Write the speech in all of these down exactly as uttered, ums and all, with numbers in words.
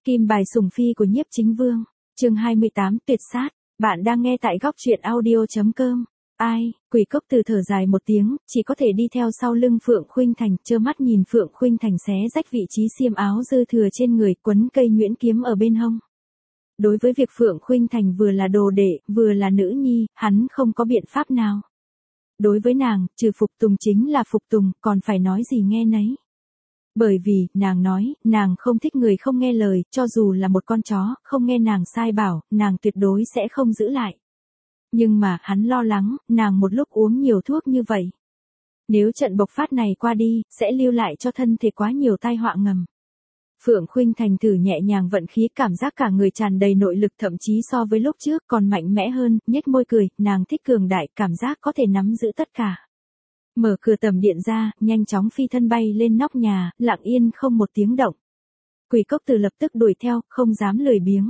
Kim bài sủng phi của Nhiếp Chính Vương, chương hai mươi tám tuyệt sát, bạn đang nghe tại góc truyện audio.com. Ai, Quỷ Cốc Từ thở dài một tiếng, chỉ có thể đi theo sau lưng Phượng Khuynh Thành, trơ mắt nhìn Phượng Khuynh Thành xé rách vị trí xiêm áo dư thừa trên người, quấn cây nhuyễn kiếm ở bên hông. Đối với việc Phượng Khuynh Thành vừa là đồ đệ, vừa là nữ nhi, hắn không có biện pháp nào. Đối với nàng, trừ phục tùng chính là phục tùng, còn phải nói gì nghe nấy. Bởi vì, nàng nói, nàng không thích người không nghe lời, cho dù là một con chó, không nghe nàng sai bảo, nàng tuyệt đối sẽ không giữ lại. Nhưng mà, hắn lo lắng, nàng một lúc uống nhiều thuốc như vậy. Nếu trận bộc phát này qua đi, sẽ lưu lại cho thân thể quá nhiều tai họa ngầm. Phượng Khuynh Thành thử nhẹ nhàng vận khí, cảm giác cả người tràn đầy nội lực, thậm chí so với lúc trước còn mạnh mẽ hơn, nhếch môi cười, nàng thích cường đại, cảm giác có thể nắm giữ tất cả. Mở cửa tầm điện ra, nhanh chóng phi thân bay lên nóc nhà, lặng yên không một tiếng động. Quỷ Cốc Từ lập tức đuổi theo, không dám lười biếng.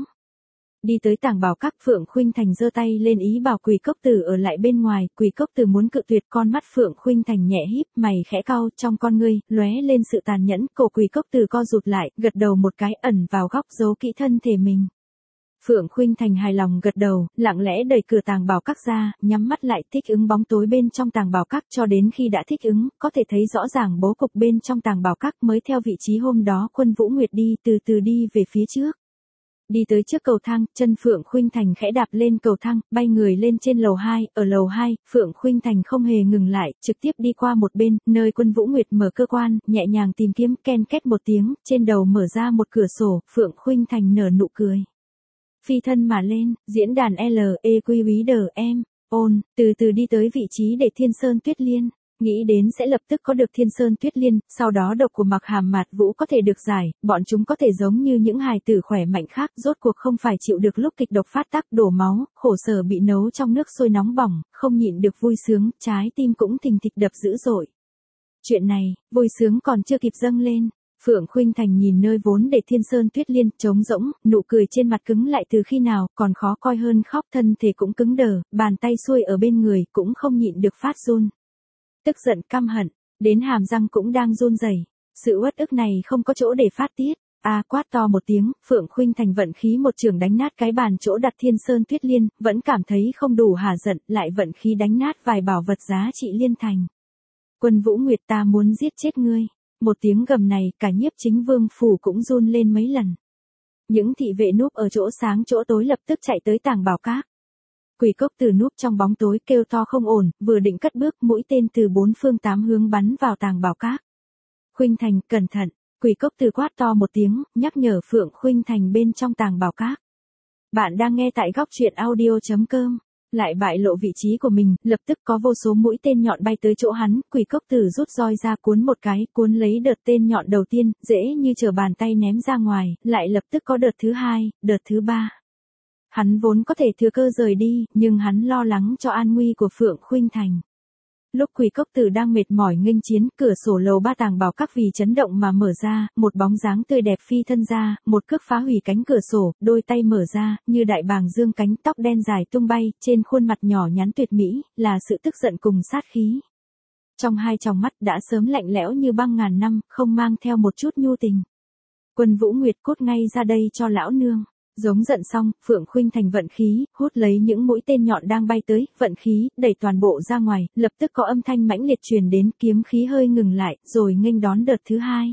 Đi tới tàng bảo các, Phượng Khuynh Thành giơ tay lên ý bảo Quỷ Cốc Từ ở lại bên ngoài, Quỷ Cốc Từ muốn cự tuyệt, con mắt Phượng Khuynh Thành nhẹ híp, mày khẽ cau, trong con ngươi lóe lên sự tàn nhẫn, cổ Quỷ Cốc Từ co rụt lại, gật đầu một cái, ẩn vào góc giấu kỹ thân thể mình. Phượng Khuynh Thành hài lòng gật đầu, lặng lẽ đẩy cửa tàng bảo các ra, nhắm mắt lại thích ứng bóng tối bên trong tàng bảo các, cho đến khi đã thích ứng, có thể thấy rõ ràng bố cục bên trong tàng bảo các, mới theo vị trí hôm đó Quân Vũ Nguyệt đi, từ từ đi về phía trước. Đi tới trước cầu thang, chân Phượng Khuynh Thành khẽ đạp lên cầu thang, bay người lên trên lầu hai, ở lầu hai, Phượng Khuynh Thành không hề ngừng lại, trực tiếp đi qua một bên, nơi Quân Vũ Nguyệt mở cơ quan, nhẹ nhàng tìm kiếm, ken két một tiếng, trên đầu mở ra một cửa sổ, Phượng Khuynh Thành nở nụ cười. Phi thân mà lên, diễn đàn L E Q V D M, ôn, từ từ đi tới vị trí để Thiên Sơn Tuyết Liên, nghĩ đến sẽ lập tức có được Thiên Sơn Tuyết Liên, sau đó độc của Mặc Hàm Mạt Vũ có thể được giải, bọn chúng có thể giống như những hài tử khỏe mạnh khác, rốt cuộc không phải chịu được lúc kịch độc phát tác đổ máu, khổ sở bị nấu trong nước sôi nóng bỏng, không nhịn được vui sướng, trái tim cũng thình thịch đập dữ dội. Chuyện này, vui sướng còn chưa kịp dâng lên. Phượng Khuynh Thành nhìn nơi vốn để Thiên Sơn Tuyết Liên, trống rỗng, nụ cười trên mặt cứng lại từ khi nào, còn khó coi hơn khóc, thân thể cũng cứng đờ, bàn tay xuôi ở bên người, cũng không nhịn được phát run. Tức giận, căm hận, đến hàm răng cũng đang run rẩy. Sự uất ức này không có chỗ để phát tiết. A à, quát to một tiếng, Phượng Khuynh Thành vận khí một trường đánh nát cái bàn chỗ đặt Thiên Sơn Tuyết Liên, vẫn cảm thấy không đủ hả giận, lại vận khí đánh nát vài bảo vật giá trị liên thành. Quân Vũ Nguyệt, ta muốn giết chết ngươi. Một tiếng gầm này, cả Nhiếp Chính Vương phủ cũng run lên mấy lần. Những thị vệ núp ở chỗ sáng chỗ tối lập tức chạy tới tàng bảo các. Quỷ Cốc Từ núp trong bóng tối kêu to không ổn, vừa định cất bước, mũi tên từ bốn phương tám hướng bắn vào tàng bảo các. Khuynh Thành, cẩn thận, Quỷ Cốc Từ quát to một tiếng, nhắc nhở Phượng Khuynh Thành bên trong tàng bảo các. Bạn đang nghe tại góc truyện audio.com. Lại bại lộ vị trí của mình, lập tức có vô số mũi tên nhọn bay tới chỗ hắn, Quỷ Cốc Từ rút roi ra cuốn một cái, cuốn lấy đợt tên nhọn đầu tiên, dễ như trở bàn tay ném ra ngoài, lại lập tức có đợt thứ hai, đợt thứ ba. Hắn vốn có thể thừa cơ rời đi, nhưng hắn lo lắng cho an nguy của Phượng Khuynh Thành. Lúc Quỷ Cốc Từ đang mệt mỏi nghênh chiến, cửa sổ lầu ba tàng bảo các vì chấn động mà mở ra, một bóng dáng tươi đẹp phi thân ra, một cước phá hủy cánh cửa sổ, đôi tay mở ra, như đại bàng dương cánh, tóc đen dài tung bay, trên khuôn mặt nhỏ nhắn tuyệt mỹ, là sự tức giận cùng sát khí. Trong hai tròng mắt đã sớm lạnh lẽo như băng ngàn năm, không mang theo một chút nhu tình. Quân Vũ Nguyệt, cút ngay ra đây cho lão nương. Giống giận xong, Phượng Khuynh Thành vận khí, hút lấy những mũi tên nhọn đang bay tới, vận khí, đẩy toàn bộ ra ngoài, lập tức có âm thanh mãnh liệt truyền đến, kiếm khí hơi ngừng lại, rồi nghênh đón đợt thứ hai.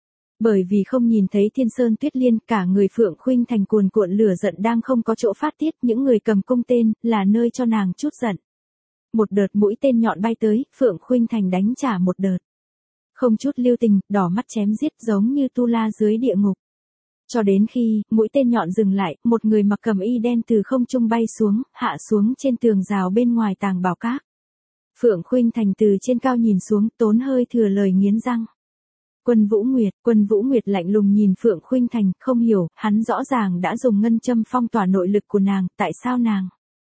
Bởi vì không nhìn thấy Thiên Sơn Tuyết Liên, cả người Phượng Khuynh Thành cuồn cuộn lửa giận đang không có chỗ phát tiết, những người cầm cung tên, là nơi cho nàng chút giận. Một đợt mũi tên nhọn bay tới, Phượng Khuynh Thành đánh trả một đợt. Không chút lưu tình, đỏ mắt chém giết giống như tu la dưới địa ngục. Cho đến khi, mũi tên nhọn dừng lại, một người mặc cẩm y đen từ không trung bay xuống, hạ xuống trên tường rào bên ngoài tàng bảo các. Phượng Khuynh Thành từ trên cao nhìn xuống, tốn hơi thừa lời nghiến răng. Quân Vũ Nguyệt, Quân Vũ Nguyệt lạnh lùng nhìn Phượng Khuynh Thành, không hiểu, hắn rõ ràng đã dùng ngân châm phong tỏa nội lực của nàng, tại sao nàng?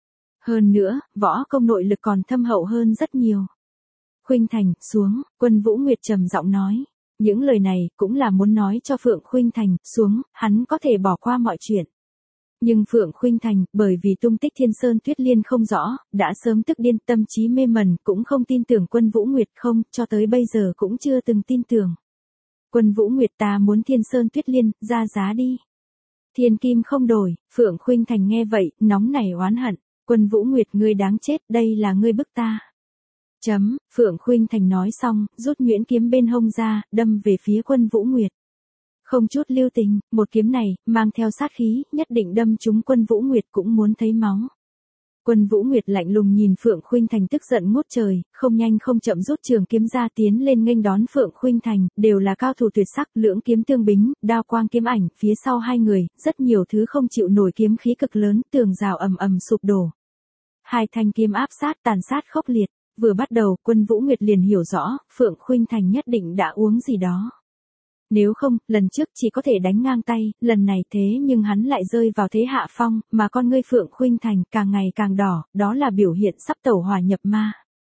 Hơn nữa, võ công nội lực còn thâm hậu hơn rất nhiều. Khuynh Thành, xuống, Quân Vũ Nguyệt trầm giọng nói. Những lời này, cũng là muốn nói cho Phượng Khuynh Thành, xuống, hắn có thể bỏ qua mọi chuyện. Nhưng Phượng Khuynh Thành, bởi vì tung tích Thiên Sơn Tuyết Liên không rõ, đã sớm tức điên, tâm trí mê mẩn, cũng không tin tưởng Quân Vũ Nguyệt, không, cho tới bây giờ cũng chưa từng tin tưởng. Quân Vũ Nguyệt, ta muốn Thiên Sơn Tuyết Liên, ra giá đi. Thiên kim không đổi, Phượng Khuynh Thành nghe vậy, nóng nảy oán hận. Quân Vũ Nguyệt ngươi đáng chết, đây là ngươi bức ta. Chấm, Phượng Khuynh Thành nói xong, rút nhuyễn kiếm bên hông ra, đâm về phía Quân Vũ Nguyệt. Không chút lưu tình, một kiếm này, mang theo sát khí, nhất định đâm trúng Quân Vũ Nguyệt cũng muốn thấy máu. Quân Vũ Nguyệt lạnh lùng nhìn Phượng Khuynh Thành tức giận ngút trời, không nhanh không chậm rút trường kiếm ra tiến lên nghênh đón Phượng Khuynh Thành, đều là cao thủ tuyệt sắc, lưỡng kiếm tương bính, đao quang kiếm ảnh, phía sau hai người, rất nhiều thứ không chịu nổi kiếm khí cực lớn, tường rào ầm ầm sụp đổ. Hai thanh kiếm áp sát tàn sát khốc liệt, vừa bắt đầu, Quân Vũ Nguyệt liền hiểu rõ, Phượng Khuynh Thành nhất định đã uống gì đó. Nếu không, lần trước chỉ có thể đánh ngang tay, lần này thế nhưng hắn lại rơi vào thế hạ phong, mà con ngươi Phượng Khuynh Thành càng ngày càng đỏ, đó là biểu hiện sắp tẩu hỏa nhập ma.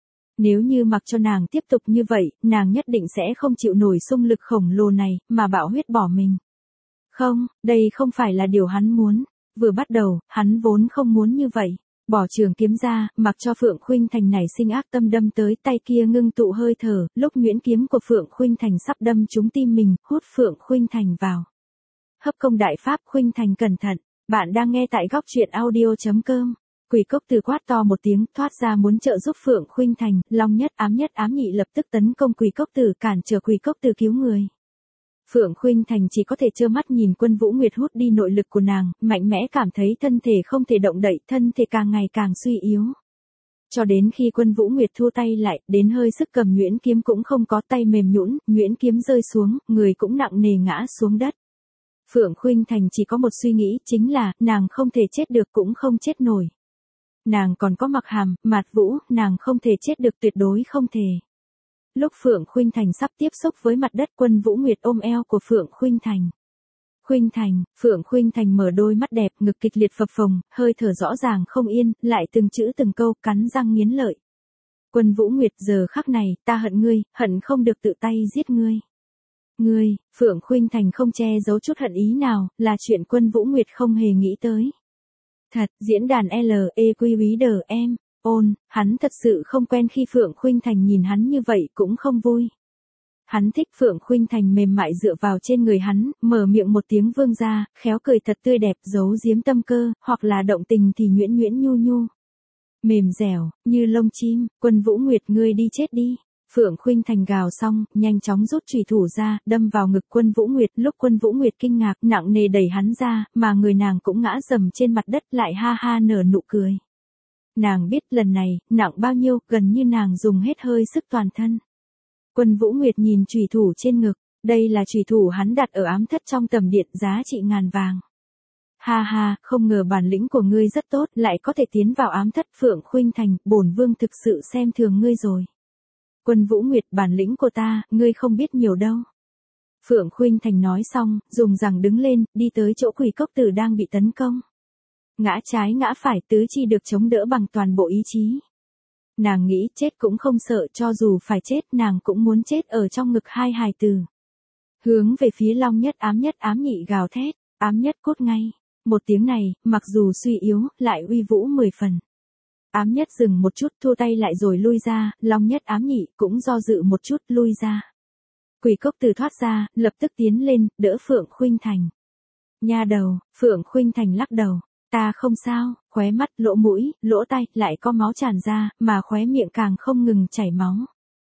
Nếu như mặc cho nàng tiếp tục như vậy, nàng nhất định sẽ không chịu nổi xung lực khổng lồ này, mà bạo huyết bỏ mình. Không, đây không phải là điều hắn muốn. Vừa bắt đầu, hắn vốn không muốn như vậy. Bỏ trường kiếm ra, mặc cho Phượng Khuynh Thành này sinh ác tâm đâm tới tay kia ngưng tụ hơi thở, lúc nhuyễn kiếm của Phượng Khuynh Thành sắp đâm trúng tim mình, hút Phượng Khuynh Thành vào. Hấp công đại pháp Khuynh Thành cẩn thận, bạn đang nghe tại góc truyện audio chấm com. Quỷ cốc từ quát to một tiếng, thoát ra muốn trợ giúp Phượng Khuynh Thành, Long Nhất Ám Nhất Ám Nhị lập tức tấn công Quỷ cốc từ cản trở Quỷ cốc từ cứu người. Phượng Khuynh Thành chỉ có thể trơ mắt nhìn Quân Vũ Nguyệt hút đi nội lực của nàng, mạnh mẽ cảm thấy thân thể không thể động đậy, thân thể càng ngày càng suy yếu. Cho đến khi Quân Vũ Nguyệt thu tay lại, đến hơi sức cầm nhuyễn kiếm cũng không có, tay mềm nhũn, nhuyễn kiếm rơi xuống, người cũng nặng nề ngã xuống đất. Phượng Khuynh Thành chỉ có một suy nghĩ, chính là, nàng không thể chết được cũng không chết nổi. Nàng còn có Mặc Hàm, Mạt Vũ, nàng không thể chết được, tuyệt đối không thể. Lúc Phượng Khuynh Thành sắp tiếp xúc với mặt đất, Quân Vũ Nguyệt ôm eo của Phượng Khuynh Thành. Khuynh Thành, Phượng Khuynh Thành mở đôi mắt đẹp, ngực kịch liệt phập phồng, hơi thở rõ ràng không yên, lại từng chữ từng câu, cắn răng nghiến lợi. Quân Vũ Nguyệt, giờ khắc này, ta hận ngươi, hận không được tự tay giết ngươi. Ngươi, Phượng Khuynh Thành không che giấu chút hận ý nào, là chuyện Quân Vũ Nguyệt không hề nghĩ tới. Thật, diễn đàn L E Q Reader em. Ôn, hắn thật sự không quen khi Phượng Khuynh Thành nhìn hắn như vậy cũng không vui. Hắn thích Phượng Khuynh Thành mềm mại dựa vào trên người hắn, mở miệng một tiếng vương ra, khéo cười thật tươi đẹp, giấu giếm tâm cơ, hoặc là động tình thì nhuyễn nhuyễn nhu nhu. Mềm dẻo, như lông chim, Quân Vũ Nguyệt ngươi đi chết đi. Phượng Khuynh Thành gào xong, nhanh chóng rút chùy thủ ra, đâm vào ngực Quân Vũ Nguyệt, lúc Quân Vũ Nguyệt kinh ngạc, nặng nề đẩy hắn ra, mà người nàng cũng ngã rầm trên mặt đất, lại ha ha nở nụ cười. Nàng biết lần này, nặng bao nhiêu, gần như nàng dùng hết hơi sức toàn thân. Quân Vũ Nguyệt nhìn chùy thủ trên ngực, đây là chùy thủ hắn đặt ở ám thất trong tầm điện, giá trị ngàn vàng. Ha ha, không ngờ bản lĩnh của ngươi rất tốt, lại có thể tiến vào ám thất. Phượng Khuynh Thành, bổn vương thực sự xem thường ngươi rồi. Quân Vũ Nguyệt, bản lĩnh của ta, ngươi không biết nhiều đâu. Phượng Khuynh Thành nói xong, dùng rằng đứng lên, đi tới chỗ Quỷ cốc tử đang bị tấn công. Ngã trái ngã phải, tứ chi được chống đỡ bằng toàn bộ ý chí. Nàng nghĩ chết cũng không sợ, cho dù phải chết nàng cũng muốn chết ở trong ngực hai hài tử. Hướng về phía Long Nhất Ám Nhất Ám Nhị gào thét, Ám Nhất cốt ngay. Một tiếng này, mặc dù suy yếu, lại uy vũ mười phần. Ám Nhất dừng một chút, thua tay lại rồi lui ra, Long Nhất Ám Nhị cũng do dự một chút, lui ra. Quỷ cốc tử thoát ra, lập tức tiến lên, đỡ Phượng Khuynh Thành. Nha đầu, Phượng Khuynh Thành lắc đầu. Ta không sao, khóe mắt, lỗ mũi, lỗ tai, lại có máu tràn ra, mà khóe miệng càng không ngừng chảy máu.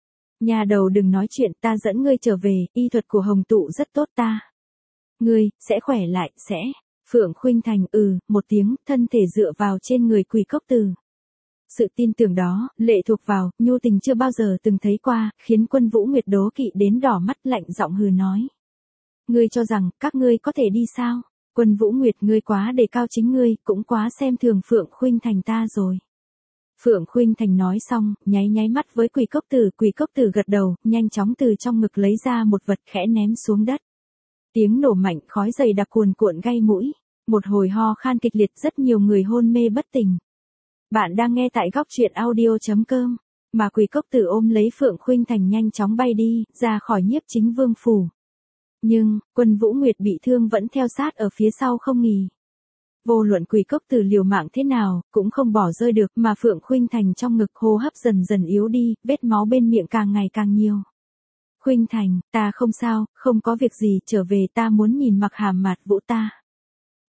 Nhà đầu đừng nói chuyện, ta dẫn ngươi trở về, y thuật của Hồng Tụ rất tốt ta. Ngươi, sẽ khỏe lại, sẽ. Phượng Khuynh Thành ừ, một tiếng, thân thể dựa vào trên người Quỷ cốc tử. Sự tin tưởng đó, lệ thuộc vào, nhu tình chưa bao giờ từng thấy qua, khiến Quân Vũ Nguyệt đố kỵ đến đỏ mắt, lạnh giọng hừ nói. Ngươi cho rằng, các ngươi có thể đi sao? Quân Vũ Nguyệt ngươi quá đề cao chính ngươi, cũng quá xem thường Phượng Khuynh Thành ta rồi. Phượng Khuynh Thành nói xong, nháy nháy mắt với Quỷ cốc tử, Quỷ cốc tử gật đầu, nhanh chóng từ trong ngực lấy ra một vật khẽ ném xuống đất. Tiếng nổ mạnh, khói dày đặc cuồn cuộn gây mũi, một hồi ho khan kịch liệt, rất nhiều người hôn mê bất tỉnh. Bạn đang nghe tại góc truyện audio chấm com, mà Quỷ cốc tử ôm lấy Phượng Khuynh Thành nhanh chóng bay đi, ra khỏi Nhiếp Chính Vương phủ. Nhưng, Quân Vũ Nguyệt bị thương vẫn theo sát ở phía sau không nghỉ. Vô luận Quỷ cốc tử liều mạng thế nào, cũng không bỏ rơi được, mà Phượng Khuynh Thành trong ngực hô hấp dần dần yếu đi, vết máu bên miệng càng ngày càng nhiều. Khuynh Thành, ta không sao, không có việc gì, trở về ta muốn nhìn Mặc Hàm Mạt Vũ ta.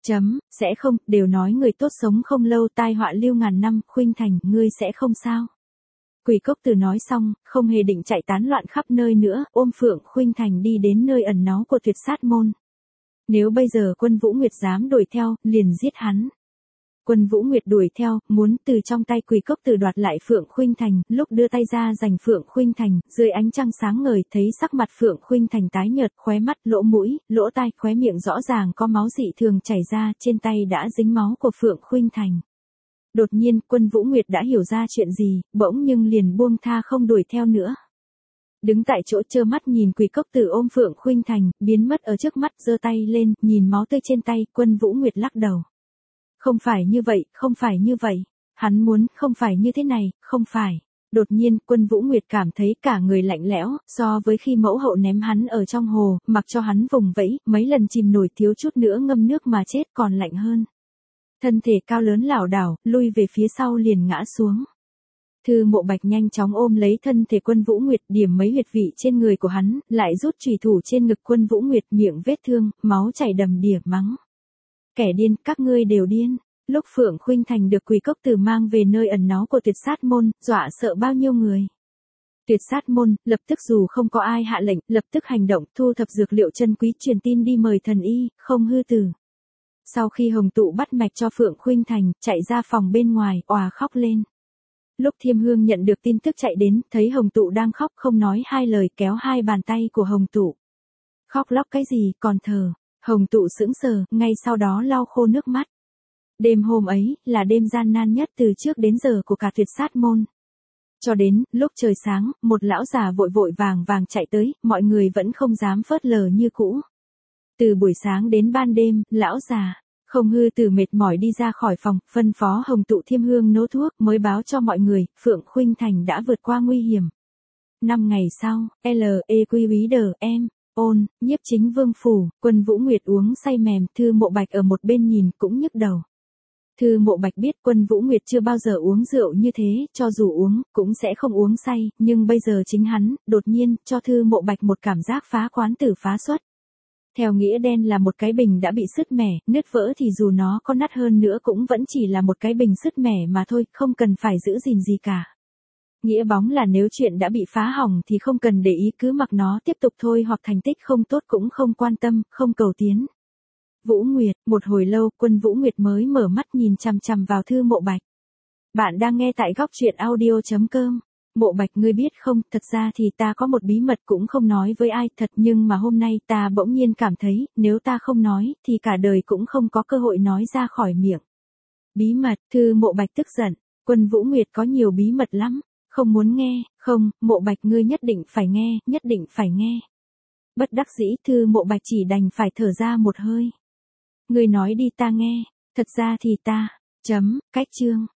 Chấm, sẽ không, đều nói người tốt sống không lâu tai họa lưu ngàn năm, Khuynh Thành, ngươi sẽ không sao. Quỷ Cốc Tử nói xong, không hề định chạy tán loạn khắp nơi nữa, ôm Phượng Khuynh Thành đi đến nơi ẩn náu của Tuyệt Sát môn. Nếu bây giờ Quân Vũ Nguyệt dám đuổi theo, liền giết hắn. Quân Vũ Nguyệt đuổi theo, muốn từ trong tay Quỷ Cốc Tử đoạt lại Phượng Khuynh Thành, lúc đưa tay ra giành Phượng Khuynh Thành, dưới ánh trăng sáng ngời, thấy sắc mặt Phượng Khuynh Thành tái nhợt, khóe mắt, lỗ mũi, lỗ tai, khóe miệng rõ ràng có máu dị thường chảy ra, trên tay đã dính máu của Phượng Khuynh Thành. Đột nhiên, Quân Vũ Nguyệt đã hiểu ra chuyện gì, bỗng nhưng liền buông tha không đuổi theo nữa. Đứng tại chỗ trơ mắt nhìn Quỷ Cốc Tử ôm Phượng Khuynh Thành, biến mất ở trước mắt, giơ tay lên, nhìn máu tươi trên tay, Quân Vũ Nguyệt lắc đầu. Không phải như vậy, không phải như vậy. Hắn muốn, không phải như thế này, không phải. Đột nhiên, Quân Vũ Nguyệt cảm thấy cả người lạnh lẽo, so với khi mẫu hậu ném hắn ở trong hồ, mặc cho hắn vùng vẫy, mấy lần chìm nổi thiếu chút nữa ngâm nước mà chết còn lạnh hơn. Thân thể cao lớn lảo đảo, lui về phía sau liền ngã xuống. Thư Mộ Bạch nhanh chóng ôm lấy thân thể Quân Vũ Nguyệt, điểm mấy huyệt vị trên người của hắn, lại rút chùy thủ trên ngực Quân Vũ Nguyệt, miệng vết thương, máu chảy đầm đìa, mắng. Kẻ điên, các ngươi đều điên. Lúc Phượng Khuynh Thành được Quỷ Cốc Tử mang về nơi ẩn náu của Tuyệt Sát môn, dọa sợ bao nhiêu người. Tuyệt Sát môn, lập tức dù không có ai hạ lệnh, lập tức hành động, thu thập dược liệu chân quý truyền tin đi mời thần y, không hư tử. Sau khi Hồng Tụ bắt mạch cho Phượng Khuynh Thành, chạy ra phòng bên ngoài, òa khóc lên. Lúc Thiêm Hương nhận được tin tức chạy đến, thấy Hồng Tụ đang khóc không nói hai lời, kéo hai bàn tay của Hồng Tụ. Khóc lóc cái gì, còn thờ. Hồng Tụ sững sờ, ngay sau đó lau khô nước mắt. Đêm hôm ấy, là đêm gian nan nhất từ trước đến giờ của cả Tuyệt Sát môn. Cho đến, lúc trời sáng, một lão già vội vội vàng vàng chạy tới, mọi người vẫn không dám phớt lờ như cũ. Từ buổi sáng đến ban đêm, lão già, không hư từ mệt mỏi đi ra khỏi phòng, phân phó Hồng Tụ Thiêm Hương nấu thuốc, mới báo cho mọi người, Phượng Khuynh Thành đã vượt qua nguy hiểm. Năm ngày sau, L E Q V D em. Ôn, Nhiếp Chính Vương phủ, Quân Vũ Nguyệt uống say mềm, Thư Mộ Bạch ở một bên nhìn cũng nhức đầu. Thư Mộ Bạch biết Quân Vũ Nguyệt chưa bao giờ uống rượu như thế, cho dù uống, cũng sẽ không uống say, nhưng bây giờ chính hắn, đột nhiên, cho Thư Mộ Bạch một cảm giác phá quán tử phá xuất. Theo nghĩa đen là một cái bình đã bị sứt mẻ, nứt vỡ thì dù nó có nát hơn nữa cũng vẫn chỉ là một cái bình sứt mẻ mà thôi, không cần phải giữ gìn gì cả. Nghĩa bóng là nếu chuyện đã bị phá hỏng thì không cần để ý, cứ mặc nó tiếp tục thôi, hoặc thành tích không tốt cũng không quan tâm, không cầu tiến. Vũ Nguyệt, một hồi lâu, Quân Vũ Nguyệt mới mở mắt nhìn chằm chằm vào Thư Mộ Bạch. Bạn đang nghe tại góc truyện audio chấm com. Mộ Bạch, ngươi biết không, thật ra thì ta có một bí mật cũng không nói với ai thật, nhưng mà hôm nay ta bỗng nhiên cảm thấy, nếu ta không nói, thì cả đời cũng không có cơ hội nói ra khỏi miệng. Bí mật, Thư Mộ Bạch tức giận, Quân Vũ Nguyệt có nhiều bí mật lắm. Không muốn nghe, không, Mộ Bạch ngươi nhất định phải nghe, nhất định phải nghe. Bất đắc dĩ, Thư Mộ Bạch chỉ đành phải thở ra một hơi. Ngươi nói đi ta nghe, thật ra thì ta, chấm, cách chương.